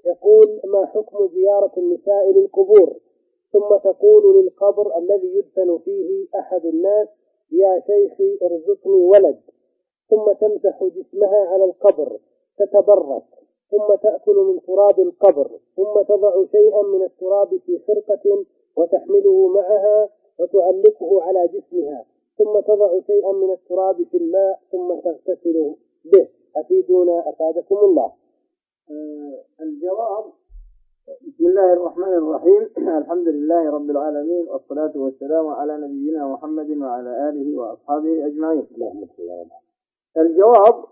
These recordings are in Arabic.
يقول: ما حكم زيارة النساء للقبور ثم تقول للقبر الذي يدفن فيه أحد الناس: يا شيخي ارزقني ولد، ثم تمسح جسمها على القبر تتبرك، ثم تأكل من تراب القبر، ثم تضع شيئا من التراب في خرقة وتحمله معها وتعلقه على جسمها، ثم تضع شيئا من التراب في الماء ثم تغتسل به، أفيدونا أفادكم الله. الجواب: بسم الله الرحمن الرحيم. الحمد لله رب العالمين، والصلاة والسلام على نبينا محمد وعلى آله وأصحابه أجمعين. الجواب: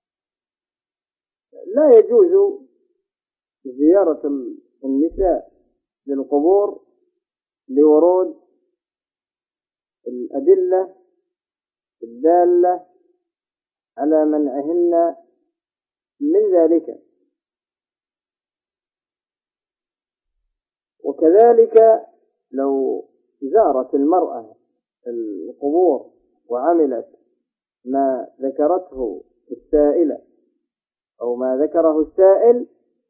لا يجوز زيارة النساء للقبور لورود الأدلة الدالة على منعهن من ذلك. وكذلك لو زارت المرأة القبور وعملت ما ذكرته السائلة أو ما ذكره السائل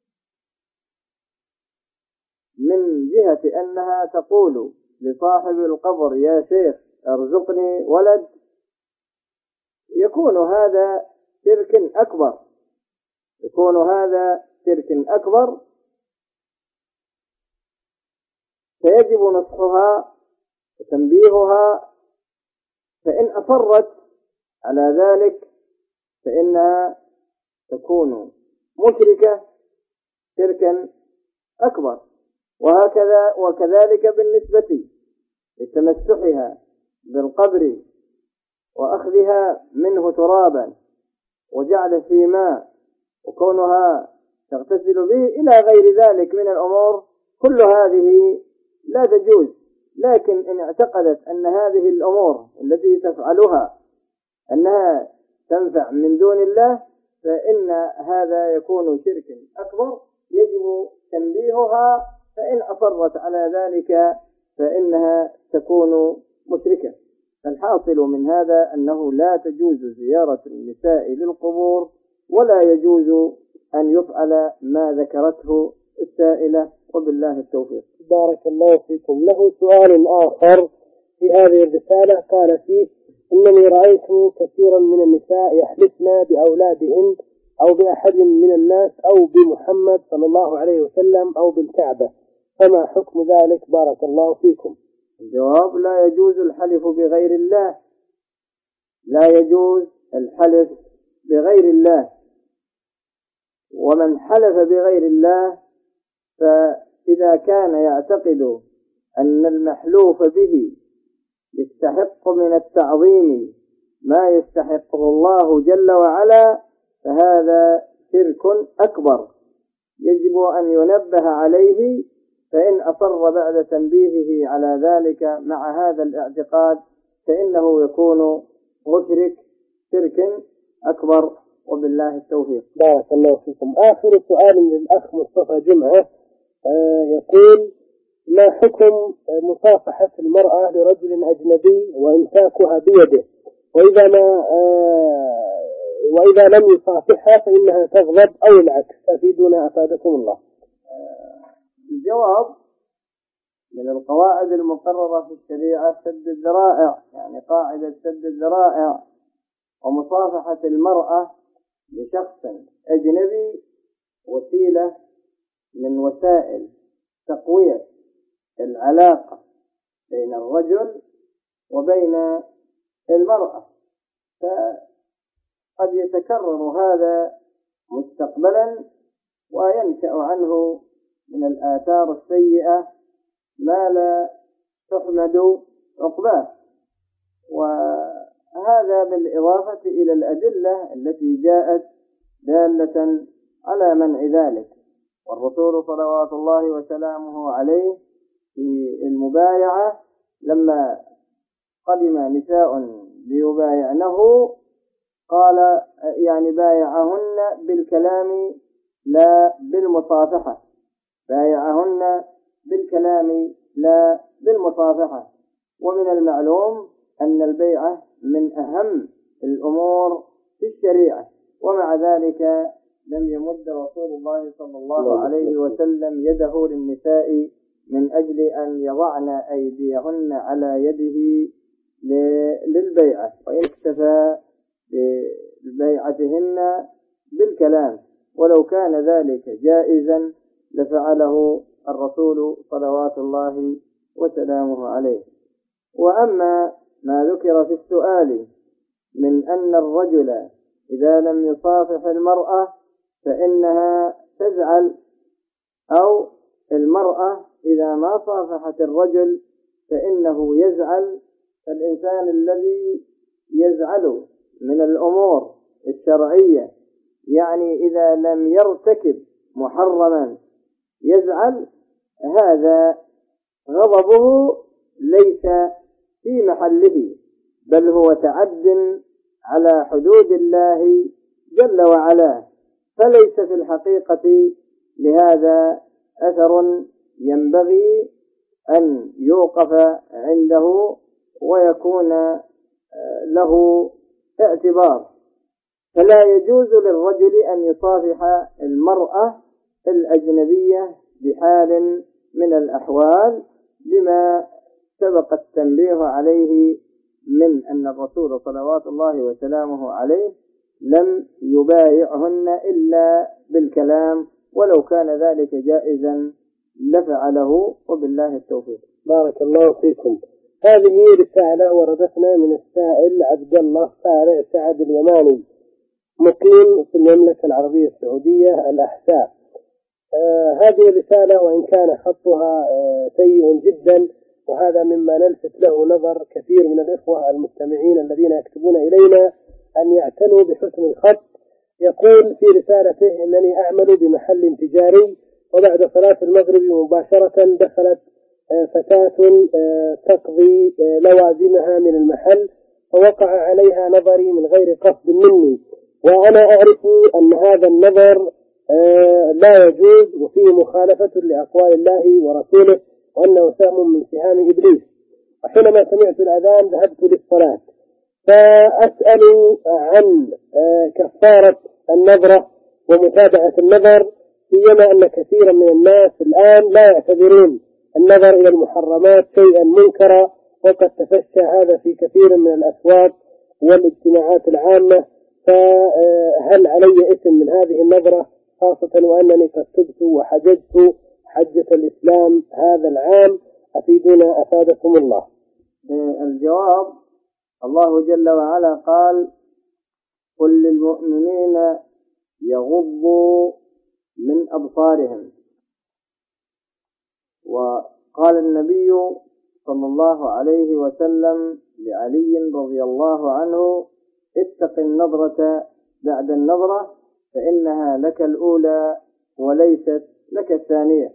من جهة أنها تقول لصاحب القبر: يا شيخ ارزقني ولد، يكون هذا شرك أكبر، يكون هذا شرك أكبر، فيجب نصحها وتنبيهها. فإن أصرت على ذلك فإنها تكون مشركة شركا أكبر. وكذلك بالنسبة لتمسحها بالقبر وأخذها منه ترابا وجعل في ماء وكونها تغتسل به إلى غير ذلك من الأمور، كل هذه لا تجوز. لكن إن اعتقدت أن هذه الأمور التي تفعلها أنها تنفع من دون الله فإن هذا يكون شرك أكبر، يجب تنبيهها. فإن أصرت على ذلك فإنها تكون مشركة. الحاصل من هذا أنه لا تجوز زيارة النساء للقبور، ولا يجوز أن يفعل ما ذكرته السائلة، وبالله التوفيق. بارك الله فيكم. له سؤال آخر في هذه الرسالة، قال فيه: إنني رأيت كثيرا من النساء يحلفن بأولادهن أو بأحد من الناس أو بمحمد صلى الله عليه وسلم أو بالكعبة، فما حكم ذلك؟ بارك الله فيكم. الجواب: لا يجوز الحلف بغير الله، لا يجوز الحلف بغير الله. ومن حلف بغير الله فإذا كان يعتقد أن المحلوف به يستحق من التعظيم ما يستحقه الله جل وعلا فهذا شرك أكبر، يجب أن ينبه عليه. فإن أصر بعد تنبيهه على ذلك مع هذا الاعتقاد فإنه يكون مشرك شرك أكبر، وبالله التوفيق. بارك الله فيكم. آخر سؤال للأخ مصطفى جمعة، يقول: ما حكم مصافحة المرأة لرجل أجنبي وإمساكها بيده، وإذا لم يصافحها فإنها تغضب أو العكس؟ أفيدونا أفادكم الله. الجواب: من القواعد المقررة في الشريعة سد الذرائع، يعني قاعدة سد الذرائع. ومصافحة المرأة لشخص أجنبي وسيلة من وسائل تقوية العلاقة بين الرجل وبين المرأة، فقد يتكرر هذا مستقبلا وينشأ عنه من الآثار السيئة ما لا تحمد عقباه. وهذا بالإضافة إلى الأدلة التي جاءت دالة على منع ذلك. والرسول صلوات الله وسلامه عليه في المبايعة لما قدم نساء ليبايعنه قال يعني بايعهن بالكلام لا بالمصافحة، بايعهن بالكلام لا بالمصافحة. ومن المعلوم أن البيعة من أهم الأمور في الشريعة، ومع ذلك لم يمد رسول الله صلى الله عليه وسلم يده للنساء من أجل أن يضعن أيديهن على يده للبيعة، وإن اكتفى ببيعتهن بالكلام، ولو كان ذلك جائزا لفعله الرسول صلوات الله وسلامه عليه. وأما ما ذكر في السؤال من أن الرجل إذا لم يصافح المرأة فإنها تزعل، أو المرأة إذا ما صافحت الرجل فإنه يزعل، فالإنسان الذي يزعل من الأمور الشرعية، يعني إذا لم يرتكب محرما يزعل، هذا غضبه ليس في محله، بل هو تعد على حدود الله جل وعلا، فليس في الحقيقة لهذا أثر ينبغي أن يوقف عنده ويكون له اعتبار. فلا يجوز للرجل أن يصافح المرأة الأجنبية بحال من الأحوال، لما سبق التنبيه عليه من أن الرسول صلوات الله وسلامه عليه لم يبايعهن إلا بالكلام، ولو كان ذلك جائزا لفعله، وبالله التوفيق. بارك الله فيكم. هذه رسالة وردتنا من السائل عبد الله فارع سعد اليماني، مقيم في المملكة العربية السعودية الأحساء. هذه الرسالة وإن كان خطها سيء جدا، وهذا مما نلفت له نظر كثير من الإخوة المستمعين الذين يكتبون إلينا أن يعتنوا بحسن الخط. يقول في رسالته: إنني أعمل بمحل تجاري، وبعد صلاة المغرب مباشرة دخلت فتاة تقضي لوازمها من المحل، فوقع عليها نظري من غير قصد مني، وأنا أعرف أن هذا النظر لا يجوز وفيه مخالفة لأقوال الله ورسوله، وأنه سهم من سهام إبليس. وحينما سمعت الأذان ذهبت للصلاة، فأسأل عن كفارة النظرة ومتابعة النظر، سيما أن كثيرا من الناس الآن لا يعتبرون النظر إلى المحرمات شيئا منكرا، وقد تفشى هذا في كثير من الأسواق والاجتماعات العامة. فهل علي إثم من هذه النظرة، خاصة وأنني قد تبت وحججت حجة الإسلام هذا العام؟ أفيدونا أفادكم الله. الجواب: الله جل وعلا قال: قل للمؤمنين يغضوا من أبصارهم. وقال النبي صلى الله عليه وسلم لعلي رضي الله عنه: اتق النظرة بعد النظرة، فإنها لك الأولى وليست لك الثانية.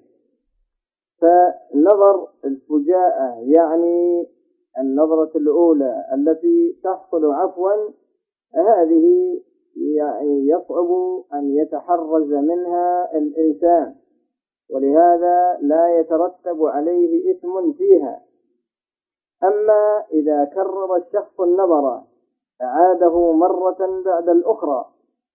فنظر الفجاءة يعني النظرة الأولى التي تحصل عفوا، هذه يعني يصعب أن يتحرز منها الإنسان، ولهذا لا يترتب عليه إثم فيها. أما إذا كرر الشخص النظر أعاده مرة بعد الأخرى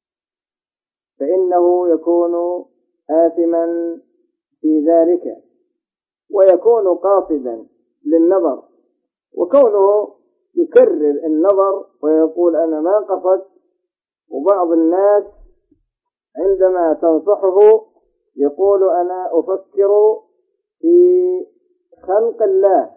فإنه يكون آثما في ذلك، ويكون قاصدا للنظر. وكونه يكرر النظر ويقول أنا ما قصدت، وبعض الناس عندما تنصحه يقول أنا أفكر في خلق الله،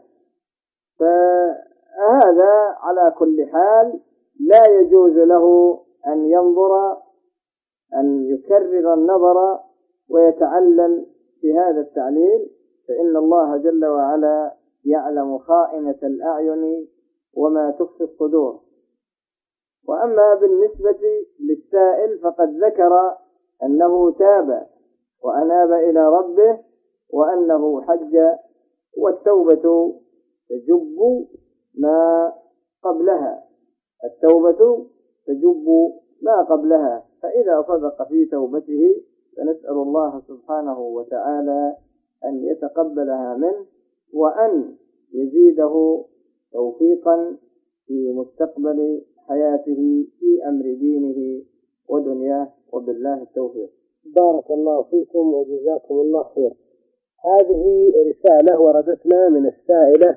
فهذا على كل حال لا يجوز له أن ينظر، أن يكرر النظر ويتعلل في هذا التعليل، فإن الله جل وعلا يعلم خائنة الأعين وما تخفي الصدور. وأما بالنسبة للسائل فقد ذكر أنه تاب وأناب إلى ربه وأنه حج، والتوبة تجب ما قبلها، التوبة تجب ما قبلها. فإذا صدق في توبته فنسأل الله سبحانه وتعالى أن يتقبلها منه، وأن يزيده توفيقا في مستقبل حياته في أمر دينه ودنياه، وبالله التوفيق. بارك الله فيكم وجزاكم الله خير. هذه رسالة وردتنا من السائلة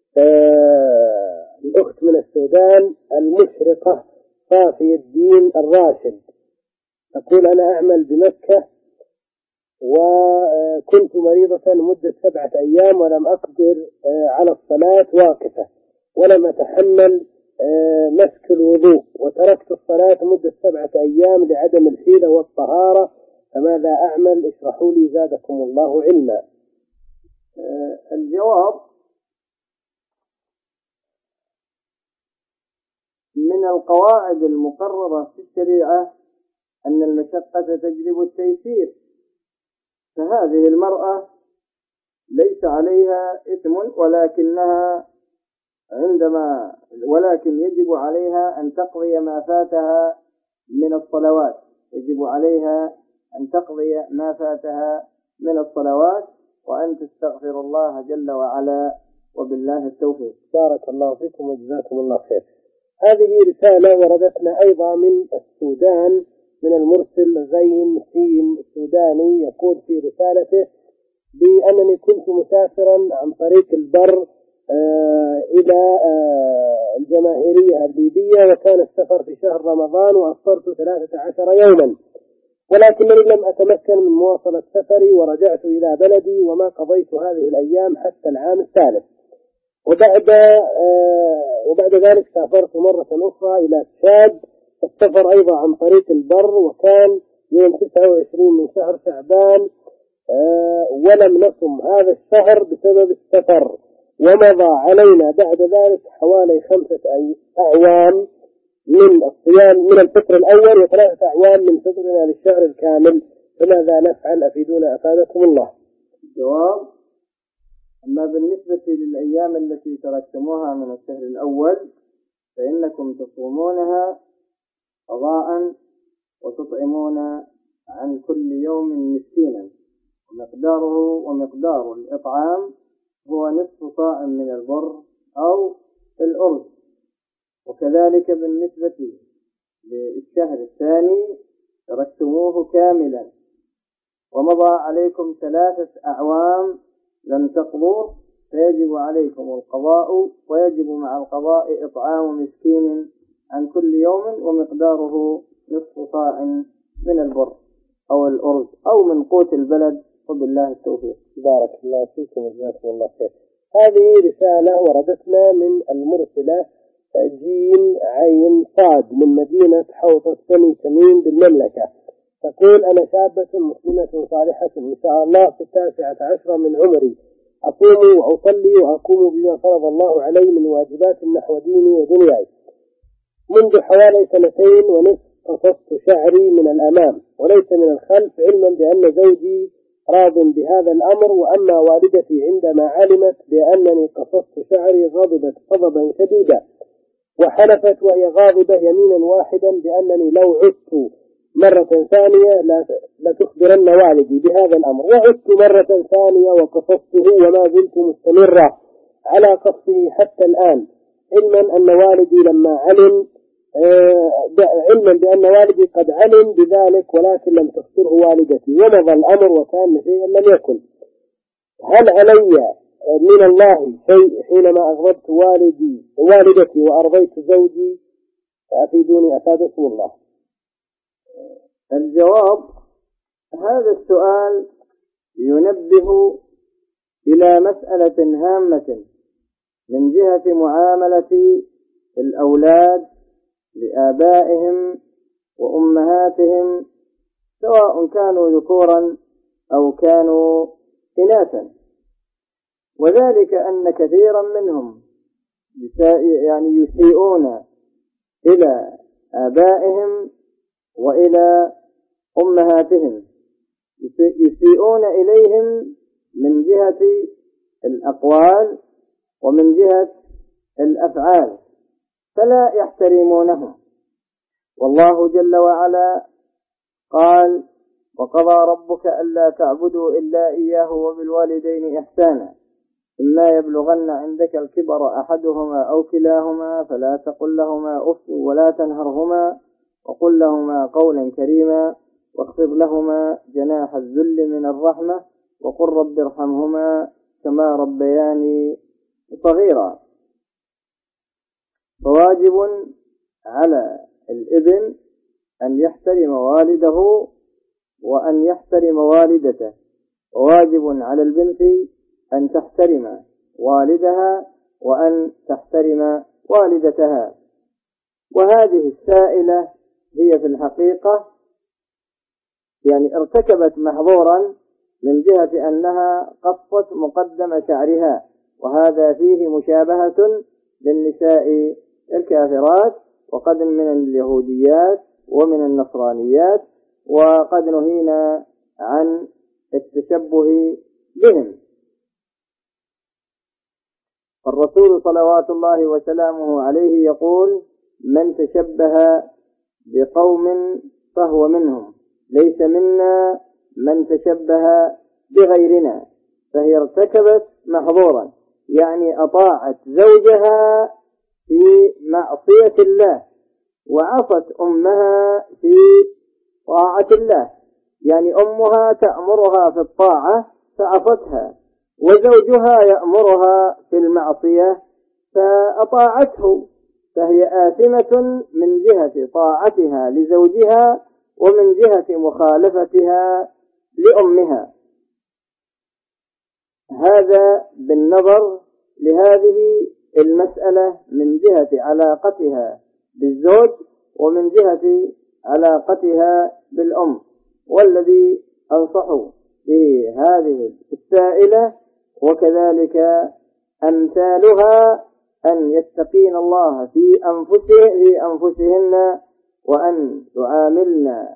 الأخت من السودان المشرقة صافي الدين الراشد، تقول: أنا أعمل بمكة وكنت مريضة لمدة 7 أيام ولم أقدر على الصلاة واقفة، ولم أتحمل مسك الوضوء، وتركت الصلاة مدة 7 أيام لعدم الحيلة والطهارة، فماذا أعمل؟ اشرحوا لي زادكم الله علما. الجواب: من القواعد المقررة في الشريعة أن المشقة تجلب التيسير، فهذه المرأة ليس عليها إثم، ولكن يجب عليها أن تقضي ما فاتها من الصلوات، وأن تستغفر الله جل وعلا، وبالله التوفيق. بارك الله فيكم وجزاكم الله خير. هذه رسالة وردتنا أيضا من السودان، من المرسل زين سين السوداني، يقول في رسالته بأنني كنت مسافرا عن طريق البر إلى الجماهيرية الليبية، وكان السفر في شهر رمضان، وأفطرت 13 يوما، ولكنني لم أتمكن من مواصلة سفري، ورجعت إلى بلدي وما قضيت هذه الأيام حتى العام الثالث. وبعد ذلك سافرت مرة أخرى إلى تشاد، السفر أيضا عن طريق البر، وكان يوم 29 من شهر شعبان، ولم نصم هذا الشهر بسبب السفر، ومضى علينا بعد ذلك حوالي 5 أعوام من الصيام من الفطر الأول، و3 أعوام من فطرنا للشهر الكامل، فماذا نفعل؟ أفيدونا أفادكم الله. الجواب: أما بالنسبة للأيام التي تركتموها من الشهر الأول فإنكم تصومونها قضاء، وتطعمون عن كل يوم مسكينا، ومقدار الإطعام هو نصف صاع من البر أو الأرز. وكذلك بالنسبة للشهر الثاني تركتموه كاملا، ومضى عليكم 3 أعوام لم تقضوه، فيجب عليكم القضاء، ويجب مع القضاء إطعام مسكين عن كل يوم، ومقداره نصف صاع من البر أو الأرز أو من قوت البلد، وبالله التوفيق. بارك الله فيكم وجزاكم الله خير. هذه رسالة وردتنا من المرسلة جيم عين صاد من مدينة حوطة بني تميم بالمملكة، تقول: أنا شابة مسلمة صالحة إن شاء الله في 19 من عمري، أصوم وأصلي وأقوم بما فرض الله علي من واجبات نحو ديني ودنياي. منذ حوالي 2 ونصف قصصت شعري من الأمام وليس من الخلف، علما بأن زوجي راض بهذا الأمر، وأما والدتي عندما علمت بأنني قصصت شعري غضبت غضبا شديدا، وحلفت وهي غاضبة يمينا واحدا بأنني لو عدت مرة ثانية لا تخبرن والدي بهذا الأمر. وعدت مرة ثانية وقصصته، وما زلت مستمرة على قصه حتى الآن، علما بأن والدي قد علم بذلك، ولكن لم تخبره والدتي، ومضى الأمر وكان شيئا لم يكن. هل علي من الله شيء حينما أغضبت والدتي وأرضيت زوجي؟ فأفيدوني أفادكم الله. الجواب: هذا السؤال ينبه إلى مسألة هامة من جهة معاملة الأولاد لآبائهم وأمهاتهم، سواء كانوا ذكورا أو كانوا إناثا، وذلك أن كثيرا منهم يسيئون إلى آبائهم وإلى أمهاتهم، يسيئون إليهم من جهة الأقوال ومن جهة الأفعال، فلا يحترمونهم. والله جل وعلا قال: وقضى ربك ألا تعبدوا إلا إياه وبالوالدين إحسانا، إما يبلغن عندك الكبر أحدهما أو كلاهما فلا تقل لهما أف ولا تنهرهما وقل لهما قولا كريما واخفض لهما جناح الذل من الرحمة وقل رب ارحمهما كما ربياني صغيرا. فواجب على الابن أن يحترم والده وأن يحترم والدته، وواجب على البنت أن تحترم والدها وأن تحترم والدتها. وهذه السائلة هي في الحقيقة يعني ارتكبت محظورا من جهة أنها قصت مقدم شعرها، وهذا فيه مشابهة للنساء الكافرات، وقد من اليهوديات ومن النصرانيات، وقد نهينا عن التشبه بهم. الرسول صلوات الله وسلامه عليه يقول: من تشبه بقوم فهو منهم، ليس منا من تشبه بغيرنا. فهي ارتكبت محظورا، يعني أطاعت زوجها في معصية الله وعصت أمها في طاعة الله، يعني أمها تأمرها في الطاعة فعصتها، وزوجها يأمرها في المعصية فأطاعته، فهي آثمة من جهة طاعتها لزوجها ومن جهة مخالفتها لأمها. هذا بالنظر لهذه المسألة من جهة علاقتها بالزوج ومن جهة علاقتها بالأم. والذي أنصح به هذه السائلة وكذلك أمثالها أن يتقين الله في أنفسهن، وأن يعاملن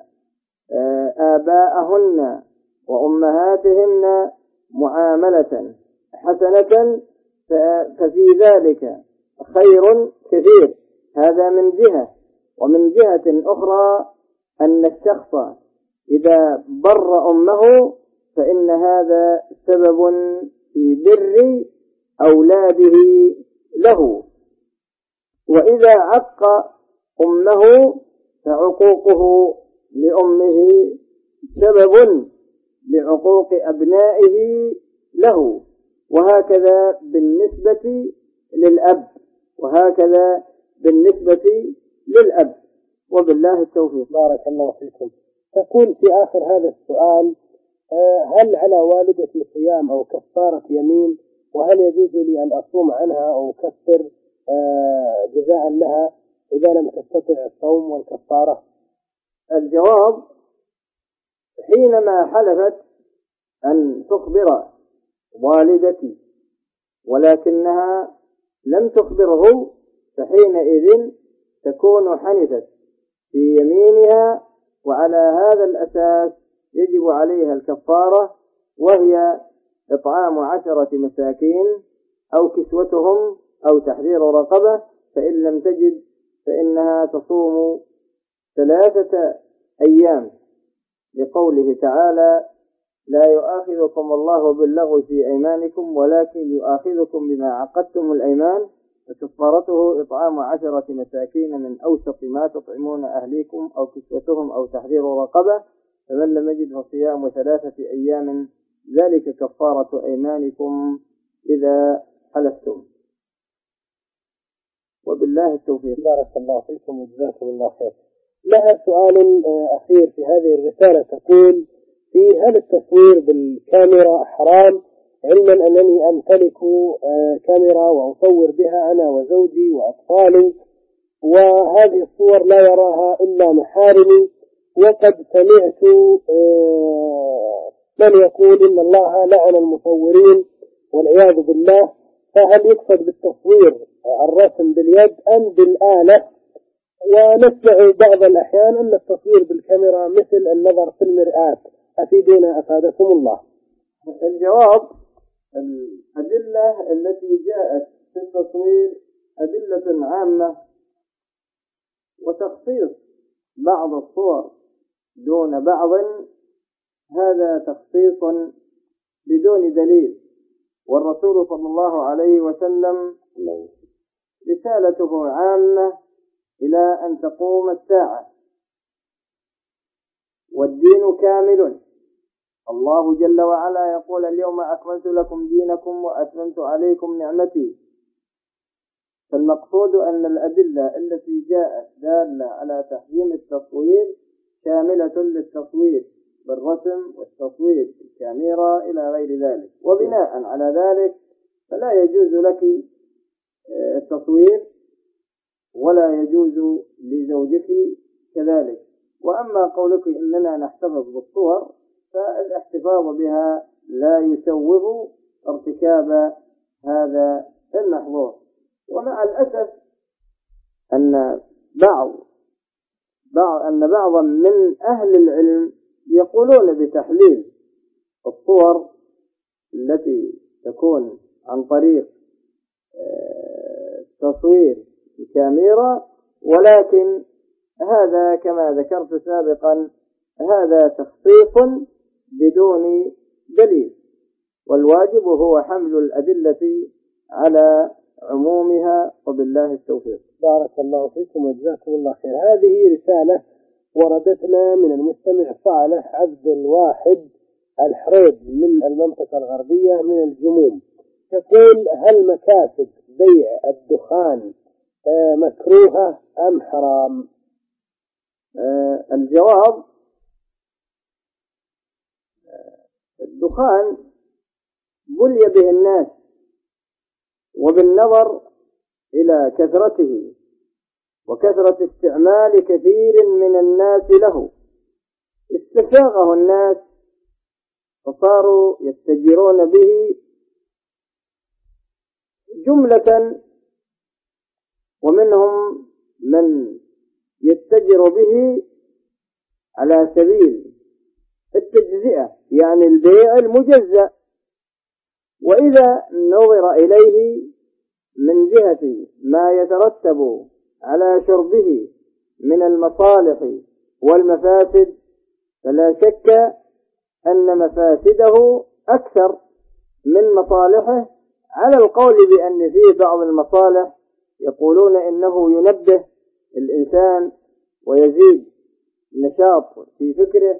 آباءهن وأمهاتهن معاملة حسنة، ففي ذلك خير كثير. هذا من جهة. ومن جهة أخرى أن الشخص إذا بر أمه فإن هذا سبب في بر أولاده له، وإذا عق أمه فعقوقه لأمه سبب لعقوق أبنائه له، وهكذا بالنسبة للأب، وهكذا بالنسبة للأب. وبالله التوفيق. بارك الله فيكم. تقول في آخر هذا السؤال: هل على والدتي صيام أو كفارة يمين؟ وهل يجوز لي أن أصوم عنها أو أكفر جزاء لها إذا لم تستطع الصوم والكفارة؟ الجواب: حينما حلفت أن تخبر والدتي ولكنها لم تخبره، فحينئذ تكون حنثت في يمينها، وعلى هذا الأساس يجب عليها الكفارة، وهي إطعام 10 مساكين أو كسوتهم أو تحرير رقبة، فإن لم تجد فإنها تصوم 3 أيام، لقوله تعالى: لا يؤاخذكم الله باللغو في أيمانكم ولكن يؤاخذكم بما عقدتم الأيمان، فكفارته إطعام 10 مساكين من أوسط ما تطعمون أهليكم أو كسوتهم أو تحرير رقبة، فمن لم يجد فصيام 3 أيام، ذلك كفارة أيمانكم إذا حلفتم. وبالله التوفيق. بارك الله فيكم وجزاكم الله خير. لها سؤال أخير في هذه الرسالة، تقول: هل التصوير بالكاميرا حرام، علما أنني أمتلك كاميرا وأصور بها أنا وزوجي وأطفالي، وهذه الصور لا يراها إلا محارمي، وقد سمعت من يقول إن الله لعن المصورين والعياذ بالله، فهل يقصد بالتصوير الرسم باليد أم بالآلة؟ ونسمع بعض الأحيان أن التصوير بالكاميرا مثل النظر في المرآة، أفيدونا أفادكم الله. الجواب: الأدلة التي جاءت في التصوير أدلة عامة، وتخصيص بعض الصور دون بعض هذا تخصيص بدون دليل. والرسول صلى الله عليه وسلم رسالته عامة إلى أن تقوم الساعة، والدين كامل. الله جل وعلا يقول اليوم أكملت لكم دينكم وأتممت عليكم نعمتي. فالمقصود أن الأدلة التي جاءت دالة على تحريم التصوير شاملة للتصوير بالرسم والتصوير بالكاميرا إلى غير ذلك. وبناء على ذلك فلا يجوز لك التصوير ولا يجوز لزوجك كذلك. وأما قولك إننا نحتفظ بالصور فالاحتفاظ بها لا يسوغ ارتكاب هذا المحظور. ومع الأسف أن بعضا من أهل العلم يقولون بتحليل الصور التي تكون عن طريق تصوير الكاميرا، ولكن هذا كما ذكرت سابقا هذا تخصيص بدون دليل، والواجب هو حمل الأدلة على عمومها، وبالله التوفيق. بارك الله فيكم وجزاكم الله خير. هذه رسالة وردتنا من المستمع صالح عبد الواحد الحريب من المنطقة الغربية من الجموم، يقول: هل مكاسب بيع الدخان مكروهة أم حرام؟ الجواب: الدخان بلي به الناس، وبالنظر إلى كثرته وكثرة استعمال كثير من الناس له استساغه الناس فصاروا يتجرون به جملة، ومنهم من يتجر به على سبيل التجزئة، يعني البيع المجزأ. وإذا نظر إليه من جهة ما يترتب على شربه من المصالح والمفاسد فلا شك أن مفاسده أكثر من مصالحه، على القول بأن فيه بعض المصالح يقولون إنه ينبه الإنسان ويزيد نشاط في فكره،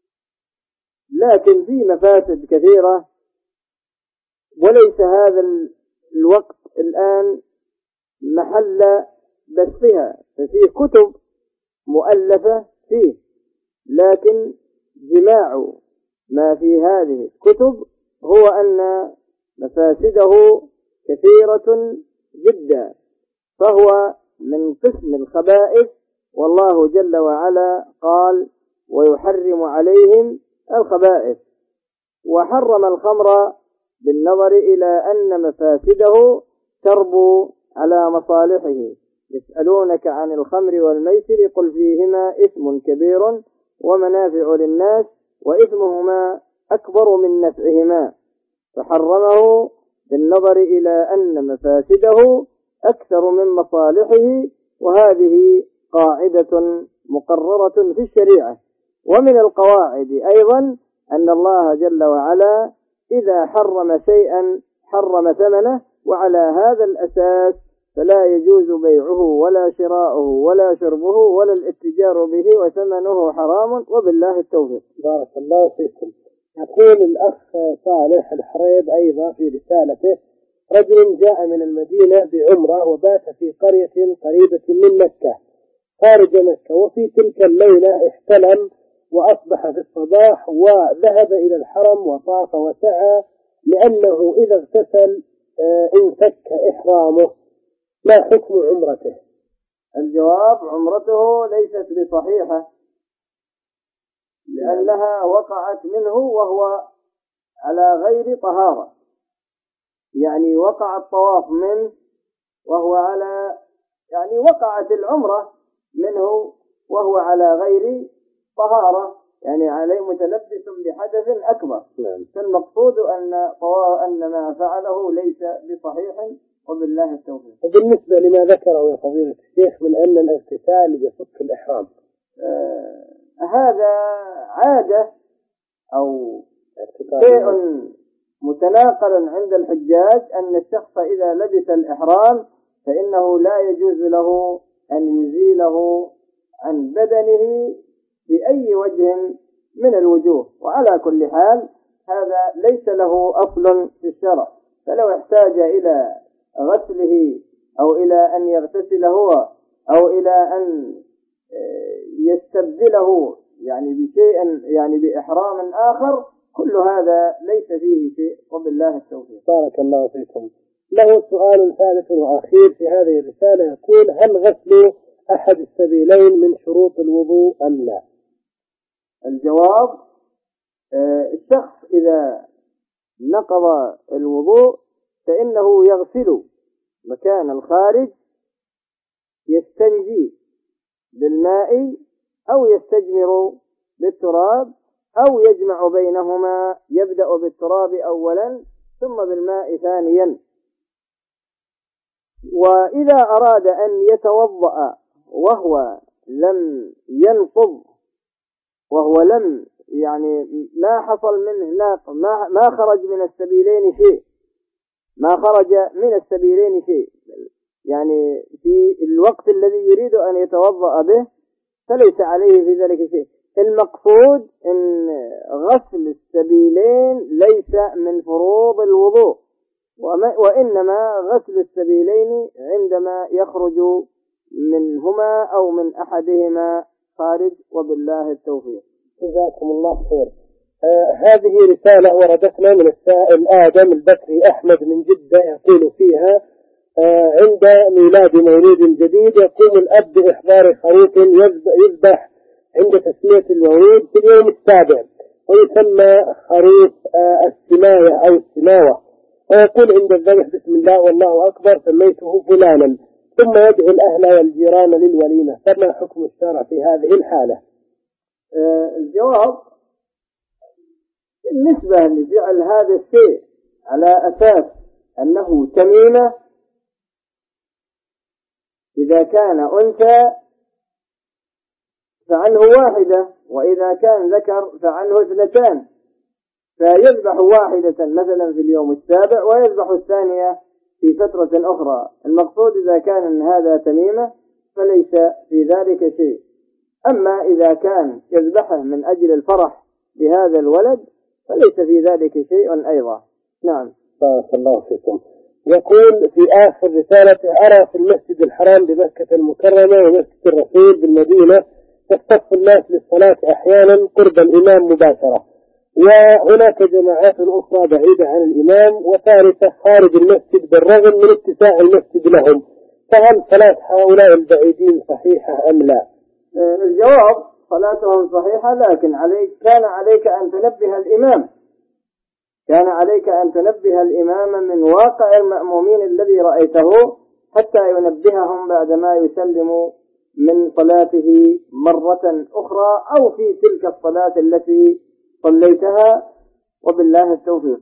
لكن فيه مفاسد كثيرة، وليس هذا الوقت الآن محل بثها، ففيه كتب مؤلفة فيه، لكن جماع ما في هذه الكتب هو أن مفاسده كثيرة جدا، فهو من قسم الخبائث. والله جل وعلا قال: ويحرم عليهم الخبائث، وحرم الخمر بالنظر إلى أن مفاسده تربو على مصالحه. يسألونك عن الخمر والميسر قل فيهما إثم كبير ومنافع للناس وإثمهما أكبر من نفعهما، فحرمه بالنظر إلى أن مفاسده أكثر من مصالحه، وهذه قاعدة مقررة في الشريعة. ومن القواعد أيضا أن الله جل وعلا إذا حرم شيئا حرم ثمنه، وعلى هذا الأساس فلا يجوز بيعه ولا شراؤه ولا شربه ولا الاتجار به، وثمنه حرام، وبالله التوفيق. بارك الله فيكم. يقول الأخ صالح الحريب أيضا في رسالته: رجل جاء من المدينة بعمرة وبات في قرية قريبة من مكة خارج مكة، وفي تلك الليلة احتلم وأصبح في الصباح وذهب إلى الحرم وطاف وسعى، لأنه إذا اغتسل انفك إحرامه، ما حكم عمرته؟ الجواب: عمرته ليست بصحيحة، لأنها وقعت منه وهو على غير طهارة، يعني وقع الطواف منه وهو على، يعني وقعت العمرة منه وهو على غير طهارة، يعني عليه متلبس بحدث أكبر. فالمقصود أن ما فعله ليس بصحيح، وبالله التوفيق. وبالنسبة لما ذكره يا فضيلة الشيخ من أن الاغتسال يفك الإحرام، هذا عادة أو شيء متناقل عند الحجاج، أن الشخص إذا لبس الإحرام فإنه لا يجوز له أن يزيله عن بدنه بأي وجه من الوجوه. وعلى كل حال هذا ليس له أصل في الشرع، فلو احتاج إلى غسله أو إلى أن يغتسل هو أو إلى أن يستبدله يعني بشيء يعني بإحرام آخر، كل هذا ليس فيه شيء، وبالله التوفيق. بارك الله فيكم. له سؤال ثالث وأخير في هذه الرسالة يقول: هل غسل أحد السبيلين من شروط الوضوء أم لا؟ الجواب: الشخص إذا نقض الوضوء فإنه يغسل مكان الخارج، يستنجي بالماء أو يستجمر بالتراب أو يجمع بينهما، يبدأ بالتراب أولا ثم بالماء ثانيا. وإذا أراد أن يتوضأ وهو لم ينقض، وهو لم يعني ما حصل منه ناقض، ما خرج من السبيلين شيء، ما خرج من السبيلين شيء، يعني في الوقت الذي يريد أن يتوضأ به فليس عليه في ذلك شيء. المقصود أن غسل السبيلين ليس من فروض الوضوء، وإنما غسل السبيلين عندما يخرج منهما أو من أحدهما خارج، وبالله التوفيق. جزاكم الله خير. هذه رسالة وردتنا من السائل آدم البكري أحمد من جدة، يقول فيها: عند ميلاد مولود جديد يقوم الأب بإحضار خروف يذبح عند تسمية المولود في اليوم السابع، ويسمى خروف السماية أو السماوة، ويقول عند الذبح: بسم الله والله أكبر سميته فلانا، ثم يدعو الأهل والجيران للوليمة، فما حكم الشرع في هذه الحالة؟ الجواب: بالنسبة لفعل هذا الشيء على أساس أنه تميمة، إذا كان أنثى فعنه واحدة، وإذا كان ذكر فعنه 2، فيذبح واحدة مثلا في اليوم السابع ويذبح الثانية في فترة أخرى. المقصود إذا كان هذا تميمة فليس في ذلك شيء. أما إذا كان يذبحه من أجل الفرح بهذا الولد فليس في ذلك شيء أيضا. نعم. بارك الله فيكم. يقول في آخر رسالته: أرى في المسجد الحرام بمكة المكرمة ومسجد الرسول بالمدينة تصطف الناس للصلاة أحيانا قرب الإمام مباشرة، وهناك جماعات أخرى بعيدة عن الإمام، وثالثة خارج المسجد بالرغم من اتساع المسجد لهم، فهل صلاة هؤلاء البعيدين صحيحة أم لا؟ الجواب: صلاتهم صحيحة، لكن كان عليك أن تنبه الإمام، كان عليك أن تنبه الإمام من واقع المأمومين الذي رأيته حتى ينبههم بعدما يسلم من صلاته مرة أخرى أو في تلك الصلاة التي صليتها، وبالله التوفيق.